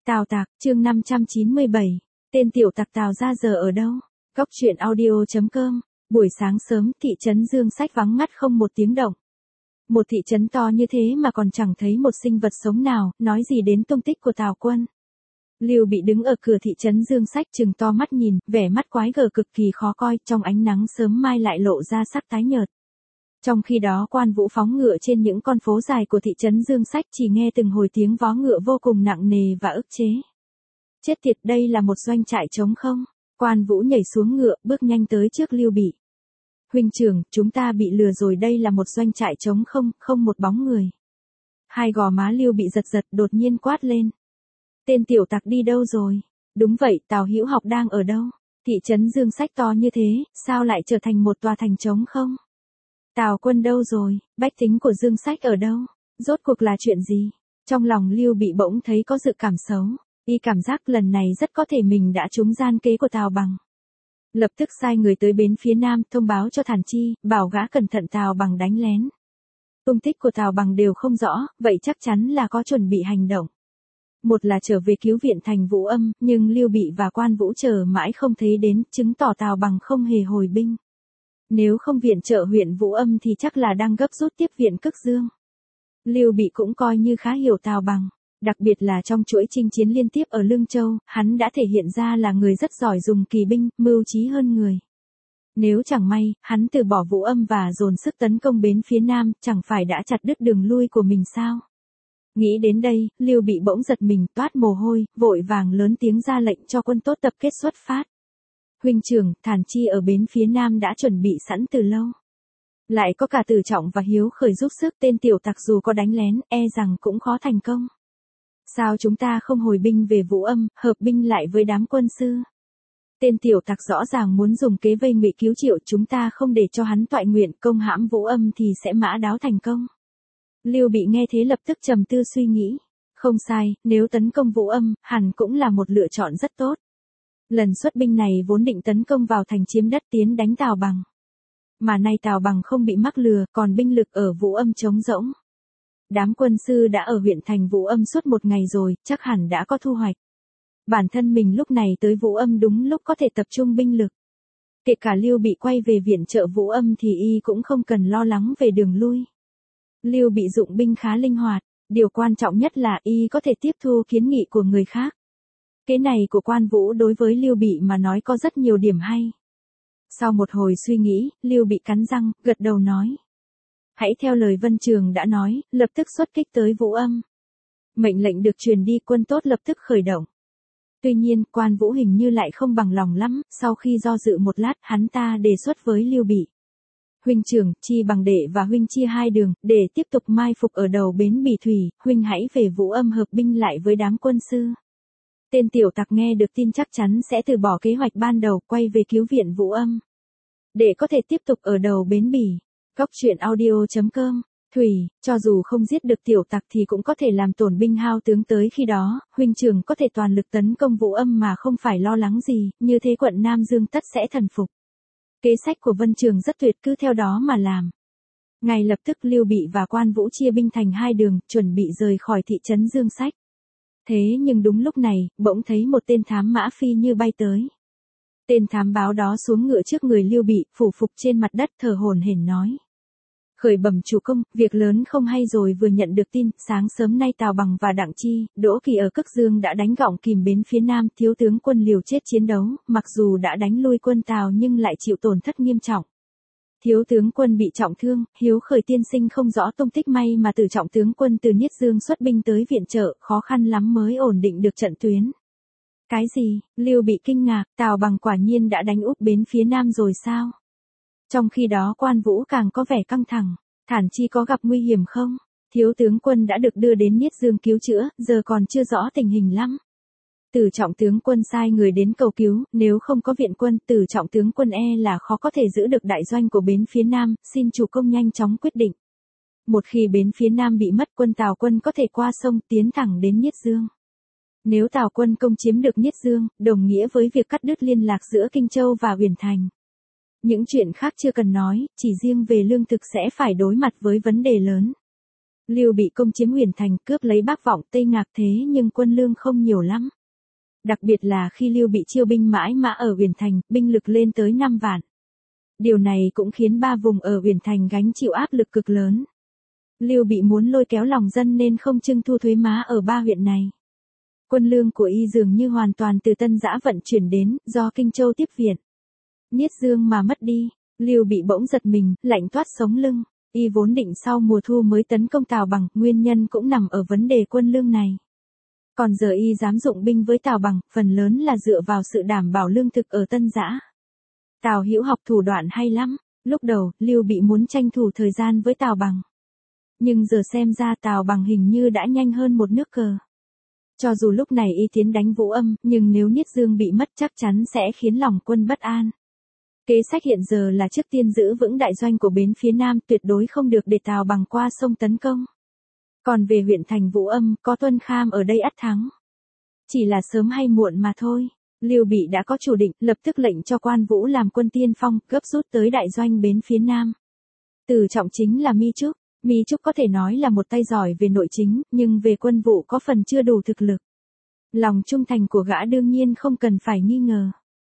Tào Tạc, chương 597. Tên tiểu tặc Tào ra giờ ở đâu? Góc truyện audio.com. Buổi sáng sớm, thị trấn Dương Sách vắng ngắt không một tiếng động. Một thị trấn to như thế mà còn chẳng thấy một sinh vật sống nào, nói gì đến tung tích của Tào Quân. Lưu Bị đứng ở cửa thị trấn Dương Sách trừng to mắt nhìn, vẻ mắt quái gở cực kỳ khó coi, trong ánh nắng sớm mai lại lộ ra sắc tái nhợt. Trong khi đó Quan Vũ phóng ngựa trên những con phố dài của thị trấn Dương Sách chỉ nghe từng hồi tiếng vó ngựa vô cùng nặng nề và ức chế. Chết tiệt, đây là một doanh trại trống không? Quan Vũ nhảy xuống ngựa, bước nhanh tới trước Lưu Bị. Huynh trưởng, chúng ta bị lừa rồi, đây là một doanh trại trống không, không một bóng người. Hai gò má Lưu Bị giật giật, đột nhiên quát lên. Tên tiểu tặc đi đâu rồi? Đúng vậy, Tào Hữu Học đang ở đâu? Thị trấn Dương Sách to như thế, sao lại trở thành một tòa thành trống không? Tào Quân đâu rồi? Bách tính của Dương Sách ở đâu? Rốt cuộc là chuyện gì? Trong lòng Lưu Bị bỗng thấy có dự cảm xấu. Y cảm giác lần này rất có thể mình đã trúng gian kế của Tào Bằng. Lập tức sai người tới bến phía nam thông báo cho Thản Chi, bảo gã cẩn thận Tào Bằng đánh lén. Tung tích của Tào Bằng đều không rõ, vậy chắc chắn là có chuẩn bị hành động. Một là trở về cứu viện thành Vũ Âm, nhưng Lưu Bị và Quan Vũ chờ mãi không thấy đến, chứng tỏ Tào Bằng không hề hồi binh. Nếu không viện trợ huyện Vũ Âm thì chắc là đang gấp rút tiếp viện Cức Dương. Lưu Bị cũng coi như khá hiểu Tào Bằng, đặc biệt là trong chuỗi chinh chiến liên tiếp ở Lương Châu, hắn đã thể hiện ra là người rất giỏi dùng kỳ binh, mưu trí hơn người. Nếu chẳng may, hắn từ bỏ Vũ Âm và dồn sức tấn công bến phía nam, chẳng phải đã chặt đứt đường lui của mình sao? Nghĩ đến đây, Lưu Bị bỗng giật mình, toát mồ hôi, vội vàng lớn tiếng ra lệnh cho quân tốt tập kết xuất phát. Huynh trưởng, Thản Chi ở bến phía nam đã chuẩn bị sẵn từ lâu. Lại có cả Tử Trọng và Hiếu Khởi giúp sức, tên tiểu tặc dù có đánh lén, e rằng cũng khó thành công. Sao chúng ta không hồi binh về Vũ Âm, hợp binh lại với đám quân sư? Tên tiểu tặc rõ ràng muốn dùng kế vây ngụy cứu Triệu, chúng ta không để cho hắn toại nguyện công hãm Vũ Âm thì sẽ mã đáo thành công. Lưu Bị nghe thế lập tức trầm tư suy nghĩ. Không sai, nếu tấn công Vũ Âm, hẳn cũng là một lựa chọn rất tốt. Lần xuất binh này vốn định tấn công vào thành chiếm đất tiến đánh Tào Bằng. Mà nay Tào Bằng không bị mắc lừa, còn binh lực ở Vũ Âm trống rỗng. Đám quân sư đã ở huyện thành Vũ Âm suốt một ngày rồi, chắc hẳn đã có thu hoạch. Bản thân mình lúc này tới Vũ Âm đúng lúc có thể tập trung binh lực. Kể cả Lưu Bị quay về viện trợ Vũ Âm thì y cũng không cần lo lắng về đường lui. Lưu Bị dụng binh khá linh hoạt, điều quan trọng nhất là y có thể tiếp thu kiến nghị của người khác. Kế này của Quan Vũ đối với Lưu Bị mà nói có rất nhiều điểm hay. Sau một hồi suy nghĩ, Lưu Bị cắn răng, gật đầu nói. Hãy theo lời Vân Trường đã nói, lập tức xuất kích tới Vũ Âm. Mệnh lệnh được truyền đi, quân tốt lập tức khởi động. Tuy nhiên, Quan Vũ hình như lại không bằng lòng lắm, sau khi do dự một lát, hắn ta đề xuất với Lưu Bị. Huynh trưởng, chi bằng đệ và huynh chia hai đường, để tiếp tục mai phục ở đầu bến Bỉ Thủy, huynh hãy về Vũ Âm hợp binh lại với đám quân sư. Tên tiểu tặc nghe được tin chắc chắn sẽ từ bỏ kế hoạch ban đầu, quay về cứu viện Vũ Âm. Để có thể tiếp tục ở đầu bến Bỉ. Góc truyện audio.com. Thủy, cho dù không giết được tiểu tặc thì cũng có thể làm tổn binh hao tướng, tới khi đó, huynh trưởng có thể toàn lực tấn công Vũ Âm mà không phải lo lắng gì, như thế quận Nam Dương tất sẽ thần phục. Kế sách của Vân Trường rất tuyệt, cứ theo đó mà làm. Ngay lập tức Lưu Bị và Quan Vũ chia binh thành hai đường, chuẩn bị rời khỏi thị trấn Dương Sách. Thế nhưng đúng lúc này, bỗng thấy một tên thám mã phi như bay tới. Tên thám báo đó xuống ngựa trước người Lưu Bị, phủ phục trên mặt đất thở hổn hển nói. Khởi bẩm chủ công, việc lớn không hay rồi, vừa nhận được tin, sáng sớm nay Tào Bằng và Đặng Chi, Đỗ Kỳ ở Cức Dương đã đánh gọng kìm bến phía nam, thiếu tướng quân liều chết chiến đấu, mặc dù đã đánh lui quân Tào nhưng lại chịu tổn thất nghiêm trọng. Thiếu tướng quân bị trọng thương, Hiếu Khởi tiên sinh không rõ tung tích, may mà Tử Trọng tướng quân từ Niết Dương xuất binh tới viện trợ, khó khăn lắm mới ổn định được trận tuyến. Cái gì? Lưu Bị kinh ngạc, Tào Bằng quả nhiên đã đánh úp bến phía nam rồi sao? Trong khi đó Quan Vũ càng có vẻ căng thẳng. Thản Chi có gặp nguy hiểm không? Thiếu tướng quân đã được đưa đến Niết Dương cứu chữa, giờ còn chưa rõ tình hình lắm. Tử Trọng tướng quân sai người đến cầu cứu, nếu không có viện quân, Tử Trọng tướng quân e là khó có thể giữ được đại doanh của bến phía nam, xin chủ công nhanh chóng quyết định. Một khi bến phía nam bị mất, quân Tào quân có thể qua sông tiến thẳng đến Niết Dương. Nếu Tào quân công chiếm được Niết Dương, đồng nghĩa với việc cắt đứt liên lạc giữa Kinh Châu và Uyển Thành. Những chuyện khác chưa cần nói, chỉ riêng về lương thực sẽ phải đối mặt với vấn đề lớn. Lưu Bị công chiếm Huyền Thành, cướp lấy Bắc Vọng, Tây Ngạc, thế nhưng quân lương không nhiều lắm. Đặc biệt là khi Lưu Bị chiêu binh mãi mã ở Huyền Thành, binh lực lên tới 5 vạn. Điều này cũng khiến 3 vùng ở Huyền Thành gánh chịu áp lực cực lớn. Lưu Bị muốn lôi kéo lòng dân nên không trưng thu thuế má ở 3 huyện này. Quân lương của y dường như hoàn toàn từ Tân Dã vận chuyển đến, do Kinh Châu tiếp viện. Niết Dương mà mất đi, Lưu Bị bỗng giật mình, lạnh toát sống lưng. Y vốn định sau mùa thu mới tấn công Tào Bằng, nguyên nhân cũng nằm ở vấn đề quân lương này. Còn giờ y dám dụng binh với Tào Bằng, phần lớn là dựa vào sự đảm bảo lương thực ở Tân Dã. Tào Hữu học thủ đoạn hay lắm, lúc đầu, Lưu Bị muốn tranh thủ thời gian với Tào Bằng. Nhưng giờ xem ra Tào Bằng hình như đã nhanh hơn một nước cờ. Cho dù lúc này y tiến đánh Vũ Âm, nhưng nếu Niết Dương bị mất chắc chắn sẽ khiến lòng quân bất an. Kế sách hiện giờ là trước tiên giữ vững đại doanh của bến phía Nam, tuyệt đối không được để Tào Bằng qua sông tấn công. Còn về huyện thành Vũ Âm, có Tuân Kham ở đây ắt thắng. Chỉ là sớm hay muộn mà thôi. Lưu Bị đã có chủ định, lập tức lệnh cho Quan Vũ làm quân tiên phong, gấp rút tới đại doanh bến phía Nam. Từ trọng chính là Mi Trúc. Mi Trúc có thể nói là một tay giỏi về nội chính, nhưng về quân vụ có phần chưa đủ thực lực. Lòng trung thành của gã đương nhiên không cần phải nghi ngờ.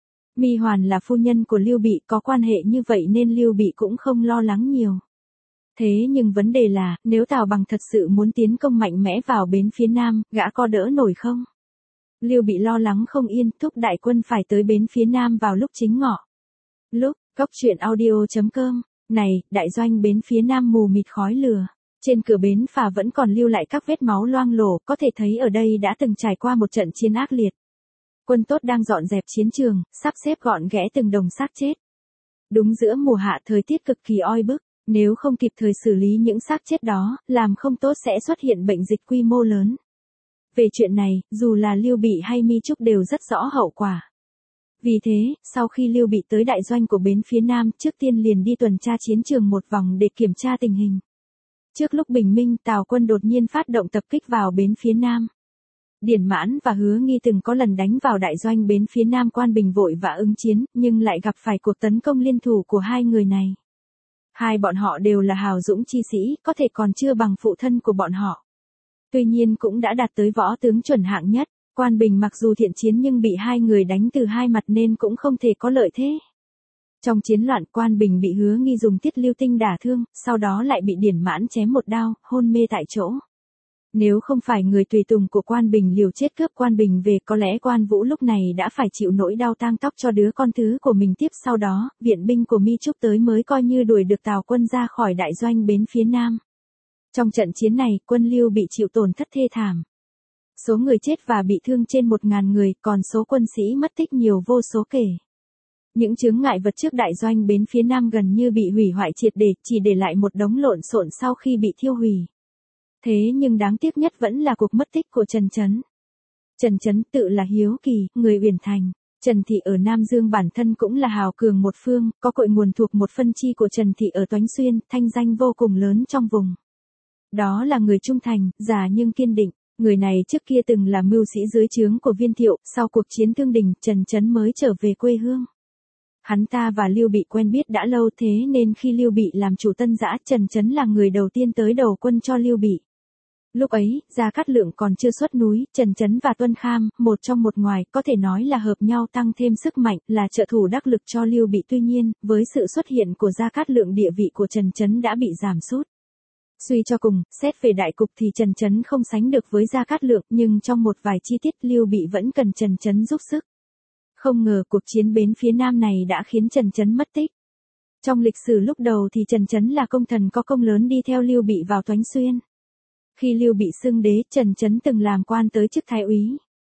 Mi Hoàn là phu nhân của Lưu Bị, có quan hệ như vậy nên Lưu Bị cũng không lo lắng nhiều. Thế nhưng vấn đề là, nếu Tào Bằng thật sự muốn tiến công mạnh mẽ vào bến phía Nam, gã có đỡ nổi không? Lưu Bị lo lắng không yên, thúc đại quân phải tới bến phía Nam vào lúc chính ngọ. Lúc, coctruyện.audio.com, này, đại doanh bến phía Nam mù mịt khói lửa. Trên cửa bến phà vẫn còn lưu lại các vết máu loang lổ, có thể thấy ở đây đã từng trải qua một trận chiến ác liệt. Quân tốt đang dọn dẹp chiến trường, sắp xếp gọn ghẽ từng đồng xác chết. Đúng giữa mùa hạ thời tiết cực kỳ oi bức, nếu không kịp thời xử lý những xác chết đó, làm không tốt sẽ xuất hiện bệnh dịch quy mô lớn. Về chuyện này, dù là Lưu Bị hay Mi Trúc đều rất rõ hậu quả. Vì thế, sau khi Lưu Bị tới đại doanh của bến phía Nam, trước tiên liền đi tuần tra chiến trường một vòng để kiểm tra tình hình. Trước lúc bình minh, Tào quân đột nhiên phát động tập kích vào bến phía Nam. Điển Mãn và Hứa Nghi từng có lần đánh vào đại doanh bến phía Nam, Quan Bình vội vã ứng chiến, nhưng lại gặp phải cuộc tấn công liên thủ của hai người này. Hai bọn họ đều là hào dũng chi sĩ, có thể còn chưa bằng phụ thân của bọn họ. Tuy nhiên cũng đã đạt tới võ tướng chuẩn hạng nhất. Quan Bình mặc dù thiện chiến nhưng bị hai người đánh từ hai mặt nên cũng không thể có lợi thế. Trong chiến loạn, Quan Bình bị Hứa Nghi dùng tiết lưu tinh đả thương, sau đó lại bị Điển Mãn chém một đao, hôn mê tại chỗ. Nếu không phải người tùy tùng của Quan Bình liều chết cướp Quan Bình về, có lẽ Quan Vũ lúc này đã phải chịu nỗi đau tang tóc cho đứa con thứ của mình. Tiếp sau đó, viện binh của Mi Trúc tới mới coi như đuổi được Tào quân ra khỏi đại doanh bến phía Nam. Trong trận chiến này, quân Lưu bị chịu tổn thất thê thảm. Số người chết và bị thương trên 1.000 người, còn số quân sĩ mất tích nhiều vô số kể. Những chướng ngại vật trước đại doanh bến phía Nam gần như bị hủy hoại triệt để, chỉ để lại một đống lộn xộn sau khi bị thiêu hủy. Thế nhưng đáng tiếc nhất vẫn là cuộc mất tích của Trần Chấn. Trần Chấn tự là Hiếu Kỳ, người Uyển Thành. Trần Thị ở Nam Dương bản thân cũng là hào cường một phương, có cội nguồn thuộc một phân chi của Trần Thị ở Toánh Xuyên, thanh danh vô cùng lớn trong vùng. Đó là người trung thành, già nhưng kiên định. Người này trước kia từng là mưu sĩ dưới trướng của Viên Thiệu, sau cuộc chiến Thương Đình, Trần Chấn mới trở về quê hương. Hắn ta và Lưu Bị quen biết đã lâu, thế nên khi Lưu Bị làm chủ Tân Dã, Trần Chấn là người đầu tiên tới đầu quân cho Lưu Bị. Lúc ấy, Gia Cát Lượng còn chưa xuất núi, Trần Chấn và Tuân Kham, một trong một ngoài, có thể nói là hợp nhau tăng thêm sức mạnh, là trợ thủ đắc lực cho Lưu Bị. Tuy nhiên, với sự xuất hiện của Gia Cát Lượng, địa vị của Trần Chấn đã bị giảm sút. Suy cho cùng, xét về đại cục thì Trần Chấn không sánh được với Gia Cát Lượng, nhưng trong một vài chi tiết Lưu Bị vẫn cần Trần Chấn giúp sức. Không ngờ cuộc chiến bến phía Nam này đã khiến Trần Chấn mất tích. Trong lịch sử lúc đầu thì Trần Chấn là công thần có công lớn đi theo Lưu Bị vào Toánh Xuyên. Khi Lưu Bị xưng đế, Trần Chấn từng làm quan tới chức thái úy.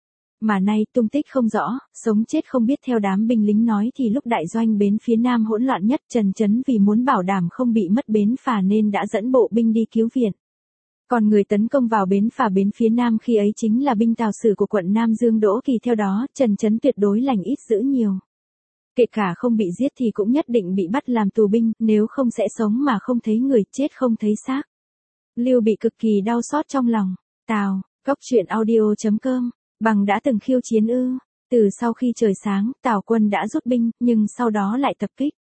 Mà nay tung tích không rõ, sống chết không biết. Theo đám binh lính nói thì lúc đại doanh bến phía Nam hỗn loạn nhất, Trần Chấn vì muốn bảo đảm không bị mất bến phà nên đã dẫn bộ binh đi cứu viện. Còn người tấn công vào bến phà bến phía Nam khi ấy chính là binh Tào Sử của quận Nam Dương Đỗ Kỳ. Theo đó, Trần Chấn tuyệt đối lành ít dữ nhiều. Kể cả không bị giết thì cũng nhất định bị bắt làm tù binh, nếu không sẽ sống mà không thấy người, chết không thấy xác. Lưu Bị cực kỳ đau xót trong lòng. Tào, coctruyện.audio.com, Bằng đã từng khiêu chiến ư? Từ sau khi trời sáng, Tào quân đã rút binh, nhưng sau đó lại tập kích.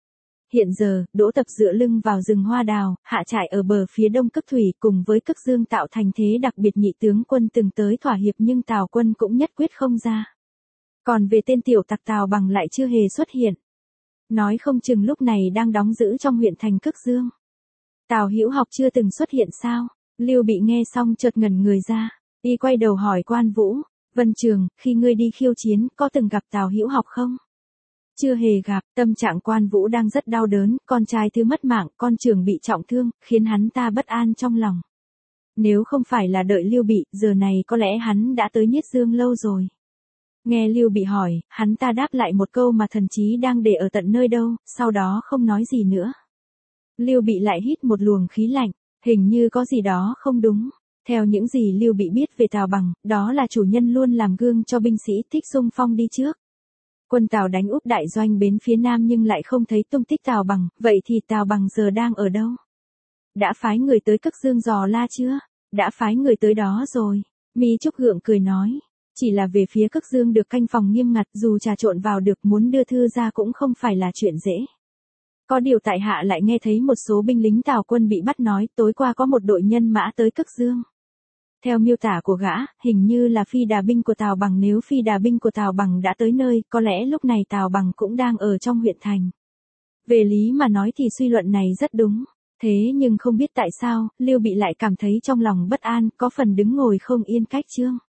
Hiện giờ, Đỗ Tập dựa lưng vào rừng hoa đào, hạ trại ở bờ phía đông Cức Thủy cùng với Cức Dương tạo thành thế đặc biệt. Nhị tướng quân từng tới thỏa hiệp nhưng Tào quân cũng nhất quyết không ra. Còn về tên tiểu tặc Tào Bằng lại chưa hề xuất hiện. Nói không chừng lúc này đang đóng giữ trong huyện thành Cức Dương. Tào Hữu Học chưa từng xuất hiện sao? Lưu Bị nghe xong chợt ngẩn người ra, y quay đầu hỏi Quan Vũ, Vân Trường, khi ngươi đi khiêu chiến, có từng gặp Tào Hữu Học không? Chưa hề gặp. Tâm trạng Quan Vũ đang rất đau đớn, con trai thứ mất mạng, con trưởng bị trọng thương, khiến hắn ta bất an trong lòng. Nếu không phải là đợi Lưu Bị, giờ này có lẽ hắn đã tới Niết Dương lâu rồi. Nghe Lưu Bị hỏi, hắn ta đáp lại một câu mà thần chí đang để ở tận nơi đâu, sau đó không nói gì nữa. Lưu Bị lại hít một luồng khí lạnh, hình như có gì đó không đúng. Theo những gì Lưu Bị biết về Tào Bằng, đó là chủ nhân luôn làm gương cho binh sĩ, thích xung phong đi trước. Quân Tào đánh úp đại doanh bến phía nam nhưng lại không thấy tung tích Tào Bằng, vậy thì Tào Bằng giờ đang ở đâu? Đã phái người tới Cức Dương dò la chưa? Đã phái người tới đó rồi. Mi Trúc gượng cười nói, chỉ là về phía Cức Dương được canh phòng nghiêm ngặt, dù trà trộn vào được muốn đưa thư ra cũng không phải là chuyện dễ. Có điều tại hạ lại nghe thấy một số binh lính Tào quân bị bắt nói tối qua có một đội nhân mã tới Cức Dương. Theo miêu tả của gã, hình như là phi đà binh của Tào Bằng. Nếu phi đà binh của Tào Bằng đã tới nơi, có lẽ lúc này Tào Bằng cũng đang ở trong huyện thành. Về lý mà nói thì suy luận này rất đúng. Thế nhưng không biết tại sao, Lưu Bị lại cảm thấy trong lòng bất an, có phần đứng ngồi không yên cách chương.